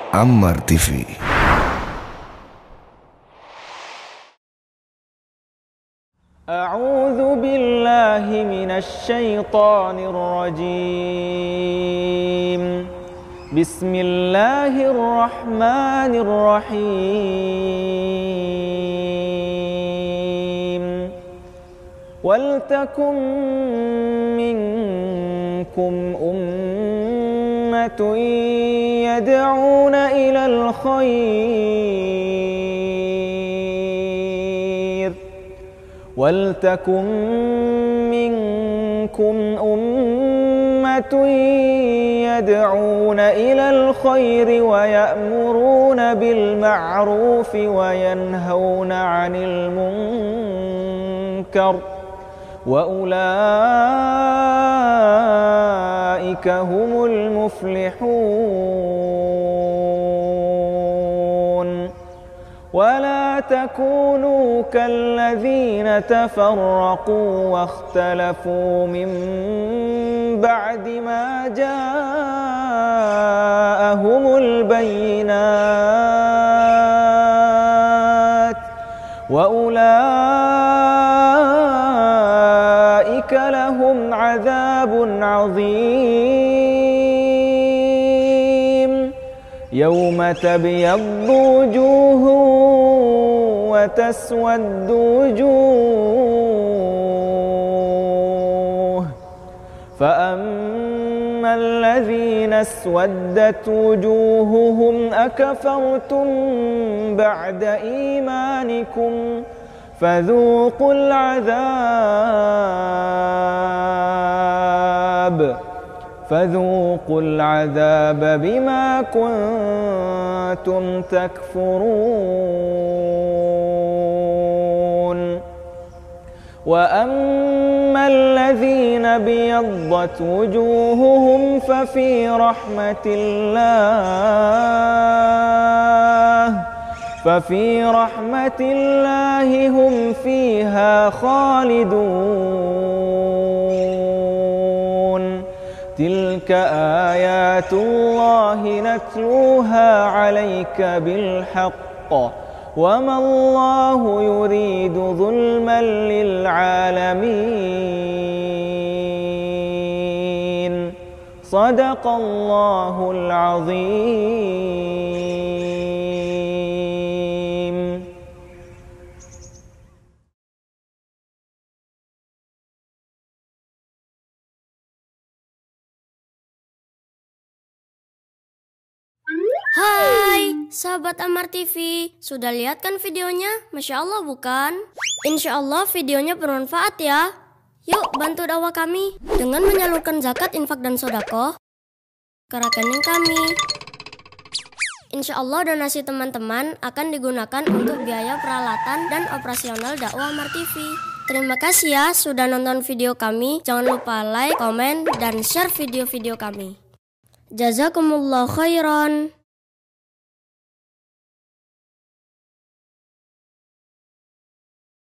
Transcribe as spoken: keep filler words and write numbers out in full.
Ammar T V. أعوذ بالله من الشيطان الرجيم. بسم الله الرحمن الرحيم. ولتكن منكم أمة يدعون إلى الخير ولتكن منكم أمة يدعون إلى الخير ويأمرون بالمعروف وينهون عن المنكر وأولئك هم المفلحون. ولا تكونوا كالذين تفرقوا واختلفوا من بعد ما جاءهم البينات وأولئك لهم عذاب عظيم. يوم تبيض وجوه وتسود وجوه فأما الذين اسودت وجوههم أكفرتم بعد إيمانكم فذوقوا العذاب فذوقوا العذاب بما كنتم تكفرون. وأما الذين ابيضت وجوههم ففي رحمة الله ففي رحمة الله هم فيها خالدون. تلك آيات الله نتلوها عليك بالحق وما الله يريد ظلما للعالمين. صدق الله العظيم. Hai, sahabat Ammar T V, sudah lihat kan videonya? Masya Allah bukan? Insya Allah videonya bermanfaat ya. Yuk bantu dakwah kami dengan menyalurkan zakat, infak, dan sodako ke rekening kami. Insya Allah donasi teman-teman akan digunakan untuk biaya peralatan dan operasional dakwah Ammar T V. Terima kasih ya sudah nonton video kami. Jangan lupa like, komen, dan share video-video kami. Jazakumullah khairan.